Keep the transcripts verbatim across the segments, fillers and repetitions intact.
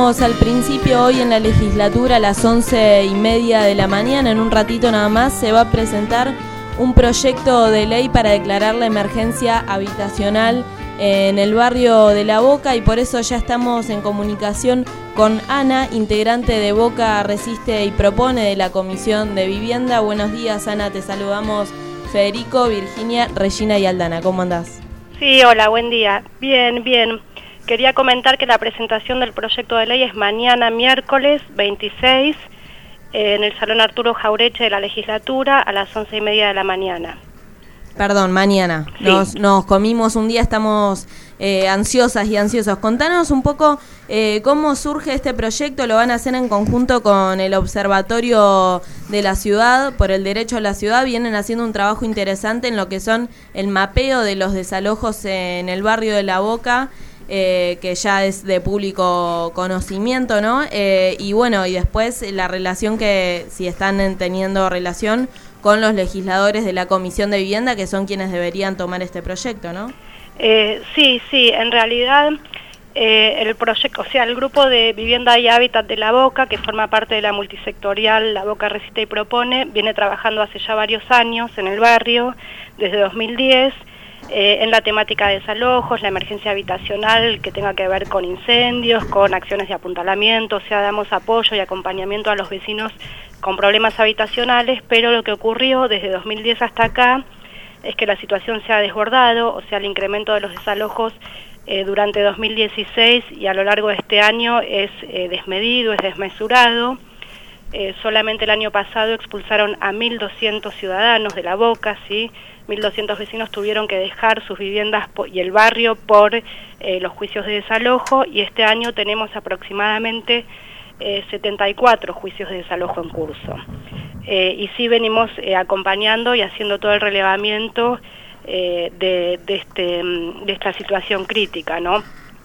decíamos al principio, hoy en la legislatura a las once y media de la mañana, en un ratito nada más, se va a presentar un proyecto de ley para declarar la emergencia habitacional en el barrio de La Boca, y por eso ya estamos en comunicación con Ana, integrante de Boca Resiste y Propone de la Comisión de Vivienda. Buenos días, Ana, te saludamos Federico, Virginia, Regina y Aldana. ¿Cómo andás? Sí, hola, buen día. Bien, bien. Quería comentar que la presentación del proyecto de ley es mañana miércoles veintiséis eh, en el Salón Arturo Jaureche de la legislatura a las once y media de la mañana. Perdón, mañana. Sí. Nos, nos comimos un día, estamos eh, ansiosas y ansiosos. Contanos un poco eh, cómo surge este proyecto. Lo van a hacer en conjunto con el Observatorio de la Ciudad por el Derecho a la Ciudad. Vienen haciendo un trabajo interesante en lo que son el mapeo de los desalojos en el barrio de La Boca, eh, que ya es de público conocimiento, ¿no? Eh, y bueno, y después la relación que, si están teniendo relación con los legisladores de la Comisión de Vivienda, que son quienes deberían tomar este proyecto, ¿no? Eh, sí, sí, en realidad eh, el proyecto, o sea, el grupo de Vivienda y Hábitat de La Boca, que forma parte de la multisectorial La Boca Resiste y Propone, viene trabajando hace ya varios años en el barrio, desde dos mil diez, eh, en la temática de desalojos, la emergencia habitacional que tenga que ver con incendios, con acciones de apuntalamiento, o sea, damos apoyo y acompañamiento a los vecinos con problemas habitacionales, pero lo que ocurrió desde dos mil diez hasta acá es que la situación se ha desbordado, o sea, el incremento de los desalojos eh, durante dos mil dieciséis y a lo largo de este año es eh, desmedido, es desmesurado. Eh, solamente el año pasado expulsaron a mil doscientos ciudadanos de La Boca, ¿sí? mil doscientos vecinos tuvieron que dejar sus viviendas y el barrio por eh, los juicios de desalojo, y este año tenemos aproximadamente Eh, setenta y cuatro juicios de desalojo en curso. Eh, y sí venimos eh, acompañando y haciendo todo el relevamiento eh, de, de, este, de esta situación crítica, ¿no?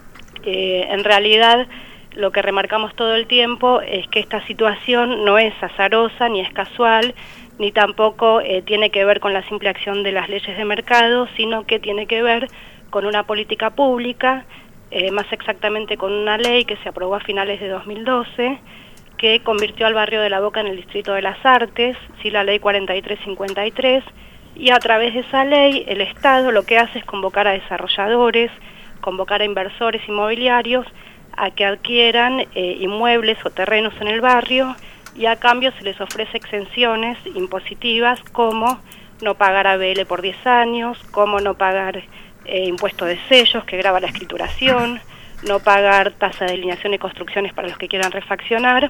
Eh, en realidad, lo que remarcamos todo el tiempo es que esta situación no es azarosa, ni es casual, ni tampoco eh, tiene que ver con la simple acción de las leyes de mercado, sino que tiene que ver con una política pública, Eh, más exactamente con una ley que se aprobó a finales de dos mil doce, que convirtió al barrio de La Boca en el Distrito de las Artes, ¿sí? La ley cuarenta y tres cincuenta y tres, y a través de esa ley el Estado lo que hace es convocar a desarrolladores, convocar a inversores inmobiliarios a que adquieran eh, inmuebles o terrenos en el barrio, y a cambio se les ofrece exenciones impositivas como no pagar A B L por diez años, como no pagar Eh, impuesto de sellos que grava la escrituración, no pagar tasa de alineación y construcciones para los que quieran refaccionar,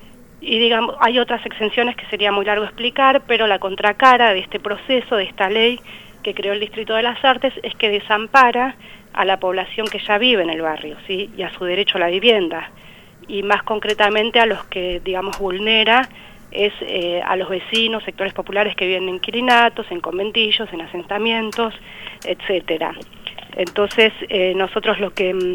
y digamos, hay otras exenciones que sería muy largo explicar, pero la contracara de este proceso, de esta ley que creó el Distrito de las Artes, es que desampara a la población que ya vive en el barrio, ¿sí? Y a su derecho a la vivienda, y más concretamente a los que, digamos, vulnera es eh, a los vecinos, sectores populares que viven en inquilinatos, en conventillos, en asentamientos, etcétera. Entonces, eh, nosotros lo que mm,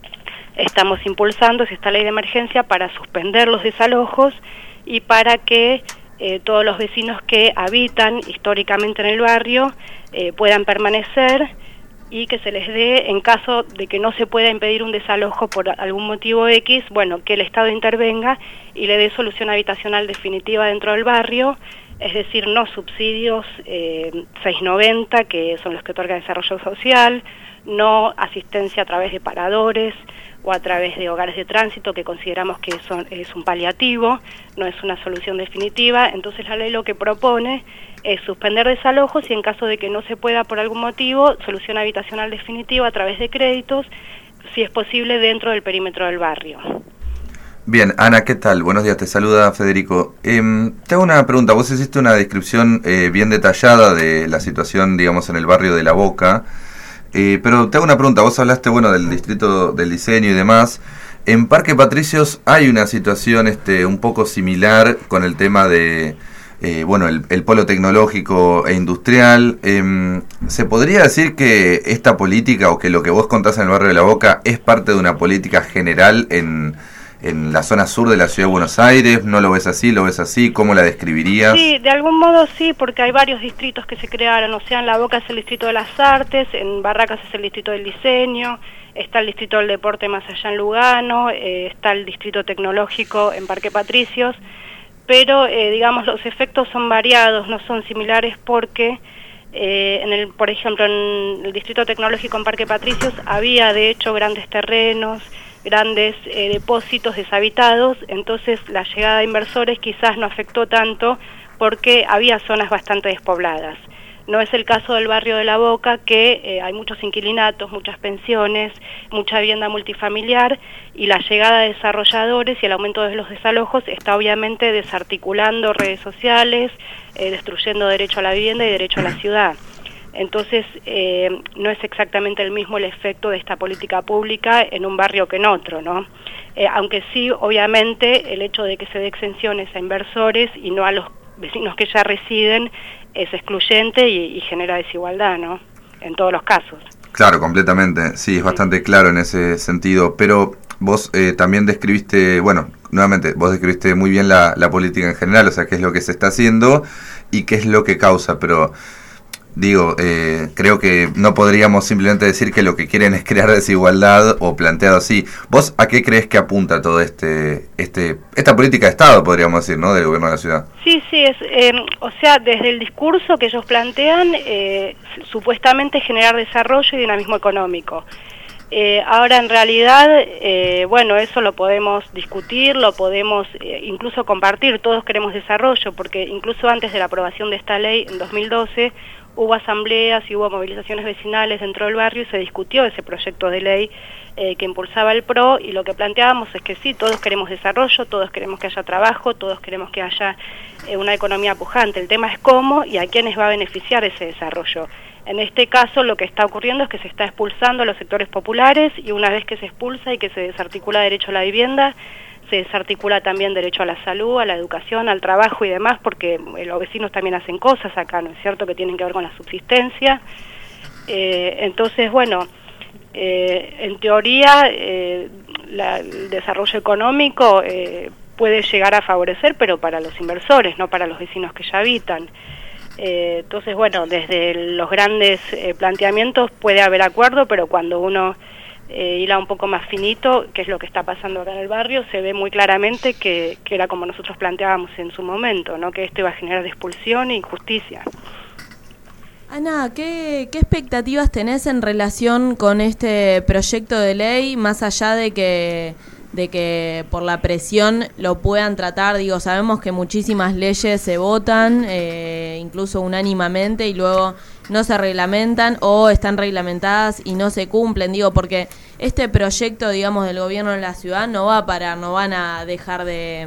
estamos impulsando es esta ley de emergencia para suspender los desalojos y para que eh, todos los vecinos que habitan históricamente en el barrio eh, puedan permanecer, y que se les dé, en caso de que no se pueda impedir un desalojo por algún motivo X, bueno, que el Estado intervenga y le dé solución habitacional definitiva dentro del barrio, es decir, no subsidios eh, seiscientos noventa, que son los que otorga Desarrollo Social, no asistencia a través de paradores o a través de hogares de tránsito, que consideramos que son, es un paliativo, no es una solución definitiva. Entonces la ley lo que propone es suspender desalojos y, en caso de que no se pueda por algún motivo, solución habitacional definitiva a través de créditos, si es posible dentro del perímetro del barrio. Bien, Ana, ¿qué tal? Buenos días, te saluda Federico. Eh, te hago una pregunta, vos hiciste una descripción eh, bien detallada de la situación, digamos, en el barrio de La Boca, eh, pero te hago una pregunta, vos hablaste, bueno, del distrito del diseño y demás. En Parque Patricios hay una situación este, un poco similar con el tema de, eh, bueno, el, el polo tecnológico e industrial. Eh, ¿Se podría decir que esta política, o que lo que vos contás en el barrio de La Boca, es parte de una política general en... en la zona sur de la ciudad de Buenos Aires? ¿No lo ves así? ¿Lo ves así? ¿Cómo la describirías? Sí, de algún modo sí, porque hay varios distritos que se crearon, o sea, en La Boca es el Distrito de las Artes, en Barracas es el Distrito del Diseño, está el Distrito del Deporte más allá en Lugano, eh, está el Distrito Tecnológico en Parque Patricios, pero eh, digamos los efectos son variados, no son similares porque eh, en el, por ejemplo en el Distrito Tecnológico en Parque Patricios había de hecho grandes terrenos, grandes eh, depósitos deshabitados, entonces la llegada de inversores quizás no afectó tanto porque había zonas bastante despobladas. No es el caso del barrio de La Boca, que eh, hay muchos inquilinatos, muchas pensiones, mucha vivienda multifamiliar, y la llegada de desarrolladores y el aumento de los desalojos está obviamente desarticulando redes sociales, eh, destruyendo derecho a la vivienda y derecho a la ciudad. Entonces, eh, no es exactamente el mismo el efecto de esta política pública en un barrio que en otro, ¿no? Eh, aunque sí, obviamente, el hecho de que se dé exenciones a inversores y no a los vecinos que ya residen es excluyente y, y genera desigualdad, ¿no? En todos los casos. Claro, completamente. Sí, es sí. bastante claro en ese sentido. Pero vos eh, también describiste, bueno, nuevamente, vos describiste muy bien la, la política en general, o sea, qué es lo que se está haciendo y qué es lo que causa, pero... Digo, eh, creo que no podríamos simplemente decir que lo que quieren es crear desigualdad o planteado así. ¿Vos a qué crees que apunta todo este, este, esta política de Estado, podríamos decir, ¿no? Del gobierno de la ciudad? Sí, sí, es, eh, o sea, desde el discurso que ellos plantean, eh, supuestamente generar desarrollo y dinamismo económico. Eh, ahora, en realidad, eh, bueno, eso lo podemos discutir, lo podemos eh, incluso compartir. Todos queremos desarrollo, porque incluso antes de la aprobación de esta ley, en dos mil doce, hubo asambleas y hubo movilizaciones vecinales dentro del barrio y se discutió ese proyecto de ley eh, que impulsaba el P R O, y lo que planteábamos es que sí, todos queremos desarrollo, todos queremos que haya trabajo, todos queremos que haya eh, una economía pujante. El tema es cómo y a quiénes va a beneficiar ese desarrollo. En este caso lo que está ocurriendo es que se está expulsando a los sectores populares, y una vez que se expulsa y que se desarticula derecho a la vivienda, se desarticula también derecho a la salud, a la educación, al trabajo y demás, porque los vecinos también hacen cosas acá, ¿no es cierto?, que tienen que ver con la subsistencia. Eh, entonces, bueno, eh, en teoría eh, la, el desarrollo económico eh, puede llegar a favorecer, pero para los inversores, no para los vecinos que ya habitan. Eh, entonces, bueno, desde los grandes eh, planteamientos puede haber acuerdo, pero cuando uno eh, hila un poco más finito, que es lo que está pasando acá en el barrio, se ve muy claramente que, que era como nosotros planteábamos en su momento, ¿no? Que esto iba a generar expulsión e injusticia. Ana, ¿qué, ¿qué expectativas tenés en relación con este proyecto de ley, más allá de que... de que por la presión lo puedan tratar? Digo, sabemos que muchísimas leyes se votan, eh, incluso unánimemente, y luego no se reglamentan o están reglamentadas y no se cumplen. Digo, porque este proyecto, digamos, del gobierno de la ciudad no va a parar, no van a dejar de...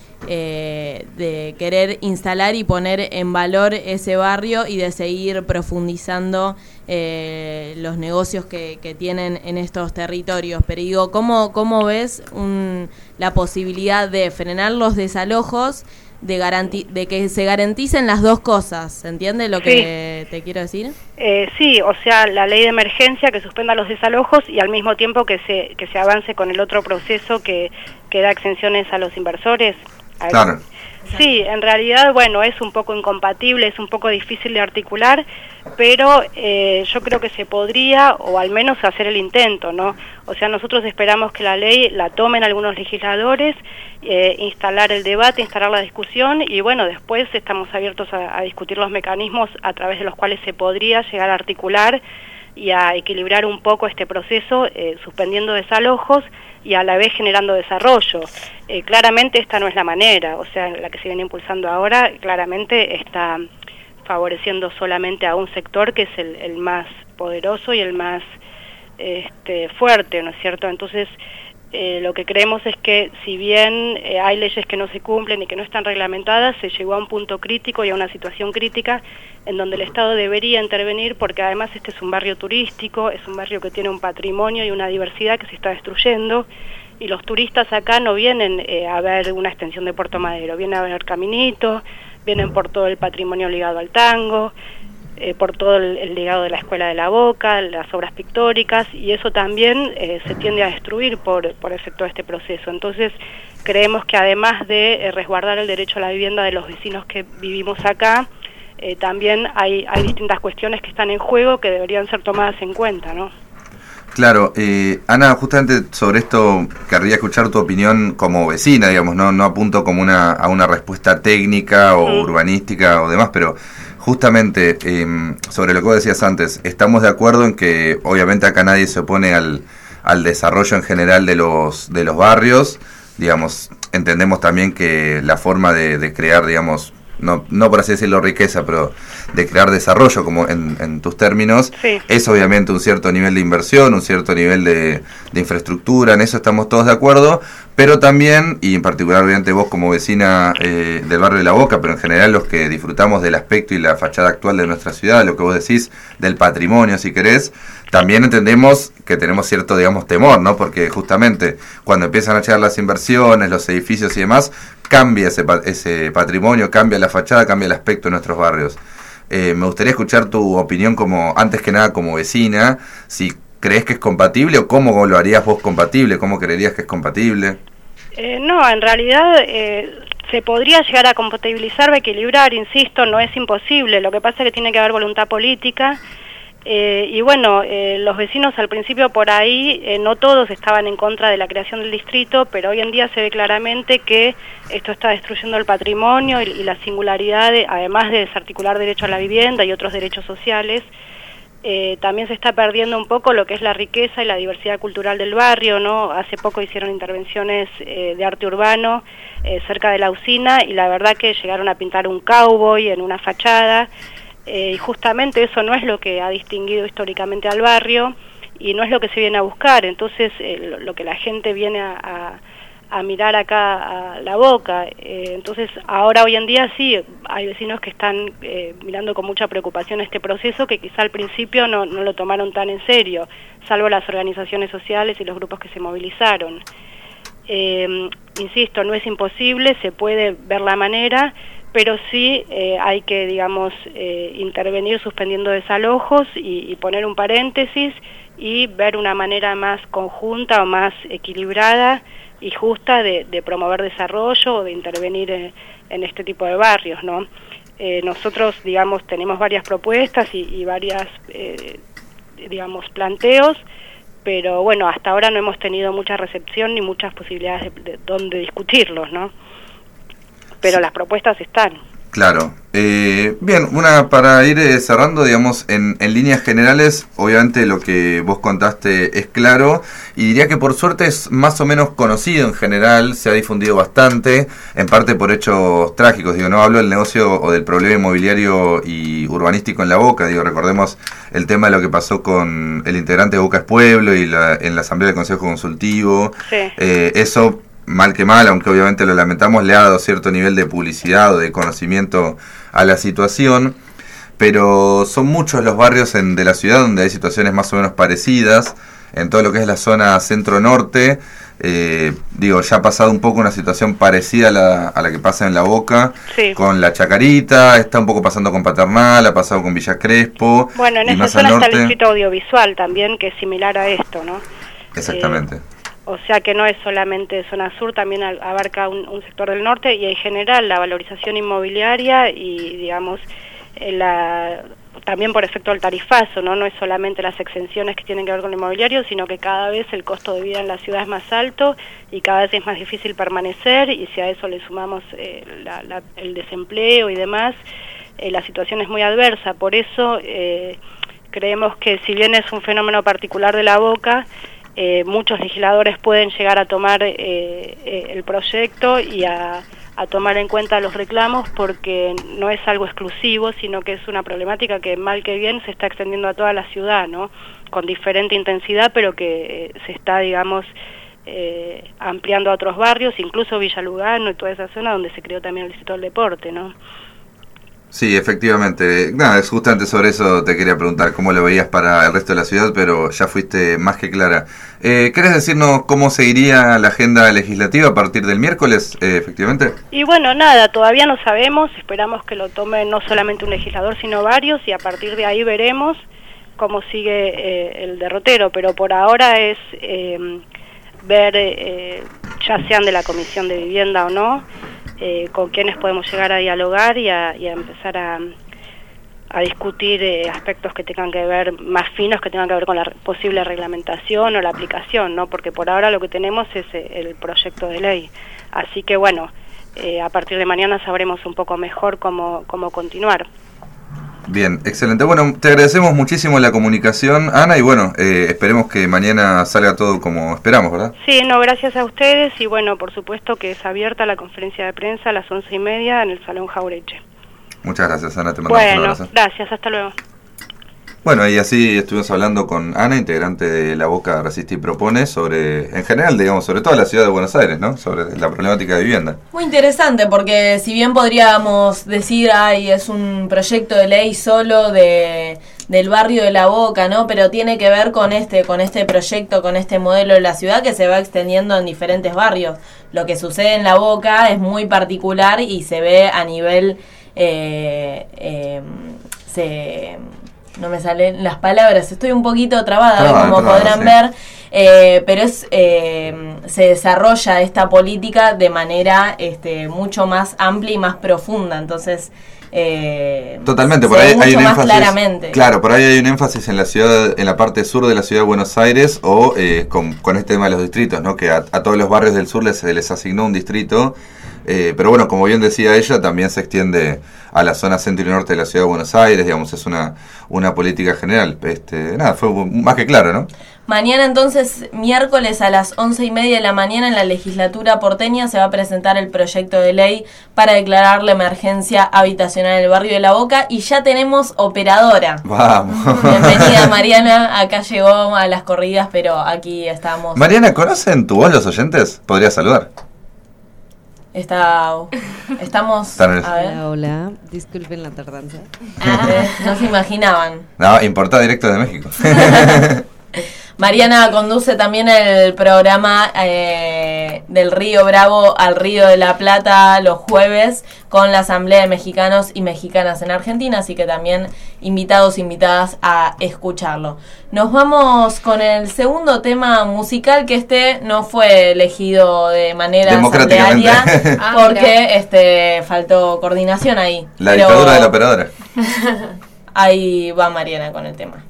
Eh, de querer instalar y poner en valor ese barrio y de seguir profundizando eh, los negocios que, que tienen en estos territorios. Pero digo, ¿cómo, cómo ves un, la posibilidad de frenar los desalojos, de, garanti de que se garanticen las dos cosas? ¿Se entiende lo sí. que te quiero decir? Eh, sí, o sea, la ley de emergencia que suspenda los desalojos y al mismo tiempo que se, que se avance con el otro proceso que, que da exenciones a los inversores. Claro. Sí, en realidad, bueno, es un poco incompatible, es un poco difícil de articular, pero eh, yo creo que se podría, o al menos hacer el intento, ¿no? O sea, nosotros esperamos que la ley la tomen algunos legisladores, eh, instalar el debate, instalar la discusión, y bueno, después estamos abiertos a, a discutir los mecanismos a través de los cuales se podría llegar a articular y a equilibrar un poco este proceso, eh, suspendiendo desalojos y a la vez generando desarrollo. Eh, claramente esta no es la manera, o sea, la que se viene impulsando ahora claramente está favoreciendo solamente a un sector que es el, el más poderoso y el más este, fuerte, ¿no es cierto? Entonces, eh, lo que creemos es que si bien eh, hay leyes que no se cumplen y que no están reglamentadas, se llegó a un punto crítico y a una situación crítica en donde el Estado debería intervenir, porque además este es un barrio turístico, es un barrio que tiene un patrimonio y una diversidad que se está destruyendo, y los turistas acá no vienen eh, a ver una extensión de Puerto Madero, vienen a ver Caminito, vienen por todo el patrimonio ligado al tango, eh, por todo el, el legado de la Escuela de la Boca, las obras pictóricas, y eso también eh, se tiende a destruir por, por efecto de este proceso. Entonces, creemos que además de eh, resguardar el derecho a la vivienda de los vecinos que vivimos acá, eh, también hay, hay distintas cuestiones que están en juego que deberían ser tomadas en cuenta, ¿no? Claro, eh, Ana, justamente sobre esto querría escuchar tu opinión como vecina, digamos, no no apunto como una a una respuesta técnica o mm. urbanística o demás, pero justamente eh, sobre lo que vos decías antes, estamos de acuerdo en que obviamente acá nadie se opone al, al desarrollo en general de los de los barrios, digamos, entendemos también que la forma de, de crear, digamos, no no por así decirlo riqueza, pero de crear desarrollo, como en, en tus términos, sí. es obviamente un cierto nivel de inversión, un cierto nivel de, de infraestructura, en eso estamos todos de acuerdo, pero también, y en particular obviamente vos como vecina eh, del barrio de La Boca, pero en general los que disfrutamos del aspecto y la fachada actual de nuestra ciudad, lo que vos decís del patrimonio, si querés, también entendemos que tenemos cierto, digamos, temor, ¿no? Porque justamente cuando empiezan a llegar las inversiones, los edificios y demás, cambia ese, ese patrimonio, cambia la fachada, cambia el aspecto de nuestros barrios. Eh, me gustaría escuchar tu opinión como, antes que nada, como vecina, si crees que es compatible o cómo lo harías vos compatible, cómo creerías que es compatible. Eh, no, en realidad eh, se podría llegar a compatibilizar o equilibrar, insisto, no es imposible, lo que pasa es que tiene que haber voluntad política. Eh, y bueno, eh, los vecinos al principio por ahí, eh, no todos estaban en contra de la creación del distrito, pero hoy en día se ve claramente que esto está destruyendo el patrimonio y, y la singularidad, de, además de desarticular derecho a la vivienda y otros derechos sociales. Eh, también se está perdiendo un poco lo que es la riqueza y la diversidad cultural del barrio, ¿no? Hace poco hicieron intervenciones eh, de arte urbano eh, cerca de la usina y la verdad que llegaron a pintar un cowboy en una fachada. Eh, y justamente eso no es lo que ha distinguido históricamente al barrio y no es lo que se viene a buscar. Entonces eh, lo, lo que la gente viene a, a, a mirar acá a La Boca, eh, entonces ahora hoy en día sí hay vecinos que están eh, mirando con mucha preocupación este proceso que quizá al principio no, no lo tomaron tan en serio, salvo las organizaciones sociales y los grupos que se movilizaron. Eh, insisto, no es imposible, se puede ver la manera, pero sí eh, hay que, digamos, eh, intervenir suspendiendo desalojos y, y poner un paréntesis y ver una manera más conjunta o más equilibrada y justa de, de promover desarrollo o de intervenir en, en este tipo de barrios, ¿no? Eh, nosotros, digamos, tenemos varias propuestas y, y varias, eh, digamos, planteos, pero bueno, hasta ahora no hemos tenido mucha recepción ni muchas posibilidades de, de dónde discutirlos, ¿no? Pero las propuestas están. Claro. Eh, bien, una para ir eh, cerrando, digamos, en, en líneas generales, obviamente lo que vos contaste es claro, y diría que por suerte es más o menos conocido en general, se ha difundido bastante, en parte por hechos trágicos, digo, no hablo del negocio o del problema inmobiliario y urbanístico en La Boca, digo, recordemos el tema de lo que pasó con el integrante de Boca es Pueblo y la, en la Asamblea del Consejo Consultivo, sí. eh, eso... mal que mal, aunque obviamente lo lamentamos, le ha dado cierto nivel de publicidad o de conocimiento a la situación, pero son muchos los barrios en, de la ciudad donde hay situaciones más o menos parecidas, en todo lo que es la zona centro-norte, eh, digo, ya ha pasado un poco una situación parecida a la, a la que pasa en La Boca, sí. con La Chacarita, está un poco pasando con Paternal, ha pasado con Villa Crespo. Bueno, en esa zona está el distrito audiovisual también, que es similar a esto, ¿no? Exactamente. Eh, O sea que no es solamente zona sur, también abarca un, un sector del norte y en general la valorización inmobiliaria y, digamos, la, también por efecto del tarifazo, ¿no? No es solamente las exenciones que tienen que ver con el inmobiliario, sino que cada vez el costo de vida en la ciudad es más alto y cada vez es más difícil permanecer y si a eso le sumamos eh, la, la, el desempleo y demás, eh, la situación es muy adversa. Por eso eh, creemos que si bien es un fenómeno particular de La Boca, Eh, muchos legisladores pueden llegar a tomar eh, eh, el proyecto y a, a tomar en cuenta los reclamos porque no es algo exclusivo, sino que es una problemática que mal que bien se está extendiendo a toda la ciudad, ¿no? Con diferente intensidad, pero que eh, se está, digamos, eh, ampliando a otros barrios, incluso Villa Lugano y toda esa zona donde se creó también el Distrito del Deporte, ¿no? Sí, efectivamente. Nada, es justamente sobre eso te quería preguntar, cómo lo veías para el resto de la ciudad, pero ya fuiste más que clara. Eh, ¿Querés decirnos cómo seguiría la agenda legislativa a partir del miércoles, eh, efectivamente? Y bueno, nada, todavía no sabemos, esperamos que lo tome no solamente un legislador, sino varios, y a partir de ahí veremos cómo sigue eh, el derrotero, pero por ahora es eh, ver, eh, ya sean de la Comisión de Vivienda o no, Eh, con quienes podemos llegar a dialogar y a, y a empezar a, a discutir eh, aspectos que tengan que ver, más finos, que tengan que ver con la posible reglamentación o la aplicación, ¿no? Porque por ahora lo que tenemos es eh, el proyecto de ley. Así que bueno, eh, a partir de mañana sabremos un poco mejor cómo, cómo continuar. Bien, excelente. Bueno, te agradecemos muchísimo la comunicación, Ana, y bueno, eh, esperemos que mañana salga todo como esperamos, ¿verdad? Sí, no, gracias a ustedes, y bueno, por supuesto que es abierta la conferencia de prensa a las once y media en el Salón Jaureche. Muchas gracias, Ana, te mandamos bueno, un abrazo. Gracias, hasta luego. Bueno, y así estuvimos hablando con Ana, integrante de La Boca Resiste y Propone, sobre, en general, digamos, sobre toda la ciudad de Buenos Aires, ¿no? Sobre la problemática de vivienda. Muy interesante, porque si bien podríamos decir, ay, es un proyecto de ley solo de del barrio de La Boca, ¿no? Pero tiene que ver con este, con este proyecto, con este modelo de la ciudad que se va extendiendo en diferentes barrios. Lo que sucede en La Boca es muy particular y se ve a nivel eh, eh, se no me salen las palabras, estoy un poquito trabada, trabada como trabada, podrán sí. ver, eh, pero es eh, se desarrolla esta política de manera este, mucho más amplia y más profunda, entonces eh, totalmente, por ahí hay un énfasis, claramente. Claro, por ahí hay un énfasis en la ciudad, en la parte sur de la ciudad de Buenos Aires, o eh, con, con este tema de los distritos, ¿no? Que a, a todos los barrios del sur les, se les asignó un distrito. Eh, pero bueno, como bien decía ella, también se extiende a la zona centro y norte de la ciudad de Buenos Aires, digamos, es una, una política general. Este, nada, fue más que claro, ¿no? Mañana entonces, miércoles a las once y media de la mañana en la legislatura porteña se va a presentar el proyecto de ley para declarar la emergencia habitacional en el barrio de La Boca y ya tenemos operadora. Vamos. Bienvenida Mariana, acá llegó a las corridas, pero aquí estamos. Mariana, ¿conocen tu voz los oyentes? ¿Podría saludar? Está, estamos... A ver. Hola, hola, disculpen la tardanza. Ah, no se imaginaban. No, importa directo de México. Mariana conduce también el programa eh, del Río Bravo al Río de la Plata los jueves con la Asamblea de Mexicanos y Mexicanas en Argentina, así que también invitados e invitadas a escucharlo. Nos vamos con el segundo tema musical, que este no fue elegido de manera asamblearia porque este faltó coordinación ahí. La Pero dictadura de la operadora. Ahí va Mariana con el tema.